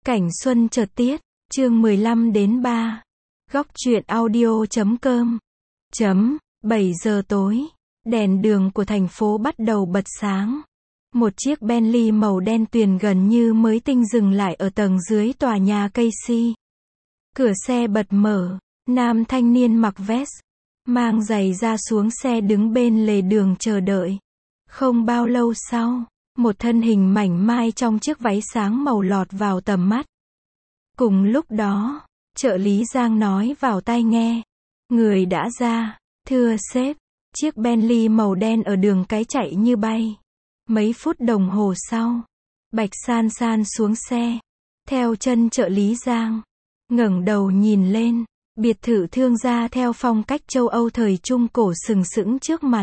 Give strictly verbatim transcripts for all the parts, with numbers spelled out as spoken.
Cảnh xuân chợt tiết, chương mười lăm đến ba. Góc truyện audio chấm com. Chấm, bảy giờ tối, đèn đường của thành phố bắt đầu bật sáng. Một chiếc Bentley màu đen tuyền gần như mới tinh dừng lại ở tầng dưới tòa nhà Casey. Cửa xe bật mở, nam thanh niên mặc vest, mang giày ra xuống xe đứng bên lề đường chờ đợi. Không bao lâu sau, một thân hình mảnh mai trong chiếc váy sáng màu lọt vào tầm mắt. Cùng lúc đó, trợ lý Giang nói vào tai nghe. Người đã ra, thưa sếp. Chiếc Bentley màu đen ở đường cái chạy như bay. Mấy phút đồng hồ sau, Bạch San San xuống xe, theo chân trợ lý Giang, ngẩng đầu nhìn lên, biệt thự thương gia theo phong cách châu Âu thời Trung Cổ sừng sững trước mặt.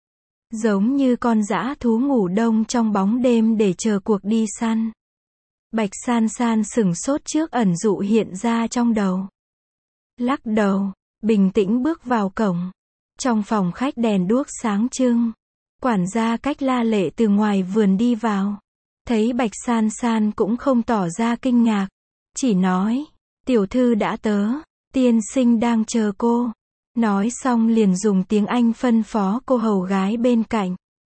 Giống như con dã thú ngủ đông trong bóng đêm để chờ cuộc đi săn. Bạch San San sửng sốt trước ẩn dụ hiện ra trong đầu. Lắc đầu, bình tĩnh bước vào cổng. Trong phòng khách đèn đuốc sáng trưng. Quản gia cách la lệ từ ngoài vườn đi vào. Thấy Bạch San San cũng không tỏ ra kinh ngạc. Chỉ nói, tiểu thư đã tớ, tiên sinh đang chờ cô. Nói xong liền dùng tiếng Anh phân phó cô hầu gái bên cạnh.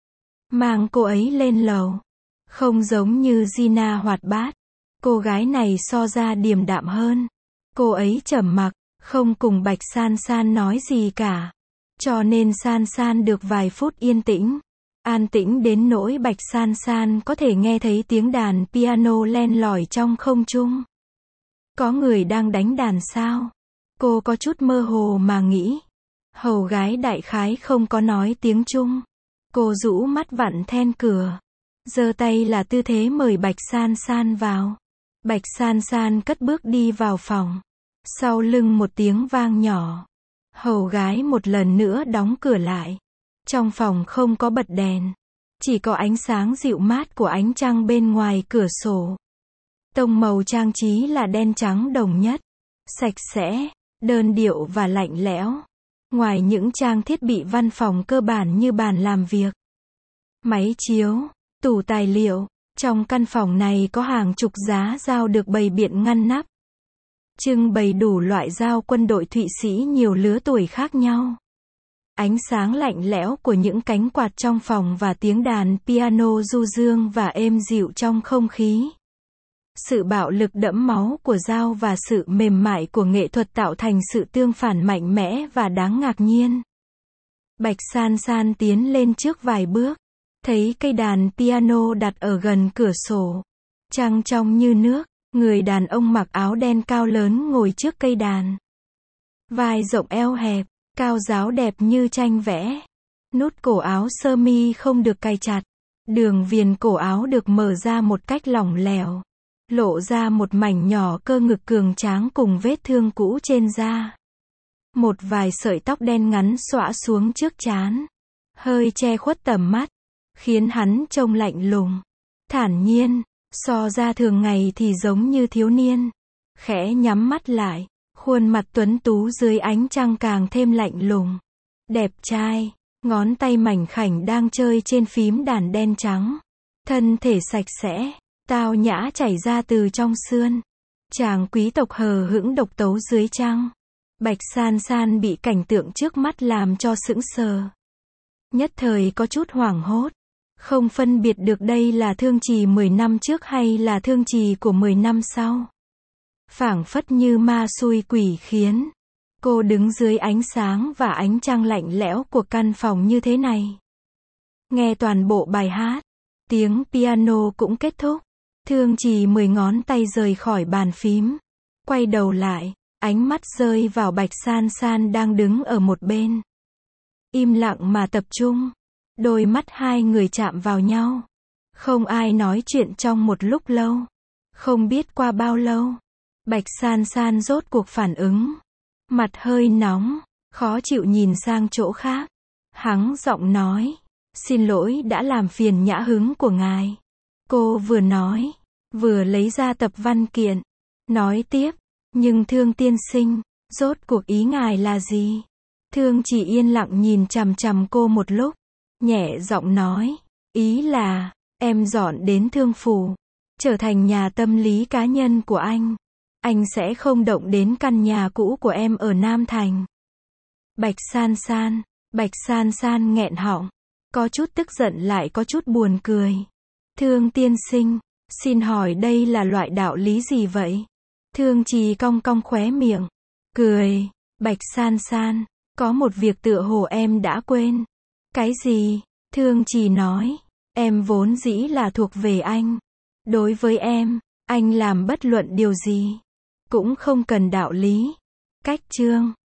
Mang cô ấy lên lầu. Không giống như Gina hoạt bát. Cô gái này so ra điềm đạm hơn. Cô ấy trầm mặc, không cùng Bạch San San nói gì cả. Cho nên San San được vài phút yên tĩnh. An tĩnh đến nỗi Bạch San San có thể nghe thấy tiếng đàn piano len lỏi trong không trung. Có người đang đánh đàn sao? Cô có chút mơ hồ mà nghĩ. Hầu gái đại khái không có nói tiếng Trung. Cô rũ mắt vặn then cửa. Giơ tay là tư thế mời Bạch San San vào. Bạch San San cất bước đi vào phòng. Sau lưng một tiếng vang nhỏ. Hầu gái một lần nữa đóng cửa lại. Trong phòng không có bật đèn. Chỉ có ánh sáng dịu mát của ánh trăng bên ngoài cửa sổ. Tông màu trang trí là đen trắng đồng nhất. Sạch sẽ, đơn điệu và lạnh lẽo. Ngoài những trang thiết bị văn phòng cơ bản như bàn làm việc, máy chiếu, tủ tài liệu, trong căn phòng này có hàng chục giá dao được bày biện ngăn nắp. Trưng bày đủ loại dao quân đội Thụy Sĩ nhiều lứa tuổi khác nhau. Ánh sáng lạnh lẽo của những cánh quạt trong phòng và tiếng đàn piano du dương và êm dịu trong không khí. Sự bạo lực đẫm máu của dao và sự mềm mại của nghệ thuật tạo thành sự tương phản mạnh mẽ và đáng ngạc nhiên. Bạch San San tiến lên trước vài bước. Thấy cây đàn piano đặt ở gần cửa sổ. Trăng trong như nước, người đàn ông mặc áo đen cao lớn ngồi trước cây đàn. Vai rộng eo hẹp, cao ráo đẹp như tranh vẽ. Nút cổ áo sơ mi không được cài chặt. Đường viền cổ áo được mở ra một cách lỏng lẻo. Lộ ra một mảnh nhỏ cơ ngực cường tráng cùng vết thương cũ trên da. Một vài sợi tóc đen ngắn xõa xuống trước trán. Hơi che khuất tầm mắt. Khiến hắn trông lạnh lùng. Thản nhiên. So ra thường ngày thì giống như thiếu niên. Khẽ nhắm mắt lại. Khuôn mặt tuấn tú dưới ánh trăng càng thêm lạnh lùng. Đẹp trai. Ngón tay mảnh khảnh đang chơi trên phím đàn đen trắng. Thân thể sạch sẽ. Tao nhã chảy ra từ trong xương. Chàng quý tộc hờ hững độc tấu dưới trăng. Bạch San San bị cảnh tượng trước mắt làm cho sững sờ. Nhất thời có chút hoảng hốt. Không phân biệt được đây là thương trì mười năm trước hay là thương trì của mười năm sau. Phảng phất như ma xui quỷ khiến. Cô đứng dưới ánh sáng và ánh trăng lạnh lẽo của căn phòng như thế này. Nghe toàn bộ bài hát. Tiếng piano cũng kết thúc. Thương trì mười ngón tay rời khỏi bàn phím. Quay đầu lại, ánh mắt rơi vào Bạch San San đang đứng ở một bên. Im lặng mà tập trung. Đôi mắt hai người chạm vào nhau. Không ai nói chuyện trong một lúc lâu. Không biết qua bao lâu. Bạch San San rốt cuộc phản ứng. Mặt hơi nóng, khó chịu nhìn sang chỗ khác. Hắng giọng nói. Xin lỗi đã làm phiền nhã hứng của ngài. Cô vừa nói, vừa lấy ra tập văn kiện. Nói tiếp, nhưng Thương tiên sinh, rốt cuộc ý ngài là gì? Thương chỉ yên lặng nhìn chằm chằm cô một lúc. Nhẹ giọng nói, ý là, em dọn đến Thương phủ. trở thành nhà tâm lý cá nhân của anh. Anh sẽ không động đến căn nhà cũ của em ở Nam Thành. Bạch San San, Bạch San San nghẹn họng, có chút tức giận lại có chút buồn cười. Thương tiên sinh, xin hỏi đây là loại đạo lý gì vậy? Thương Trì cong cong khóe miệng, cười. Bạch San San, có một việc tựa hồ em đã quên. Cái gì? Thương Trì nói, em vốn dĩ là thuộc về anh. Đối với em, anh làm bất luận điều gì cũng không cần đạo lý. Cách chương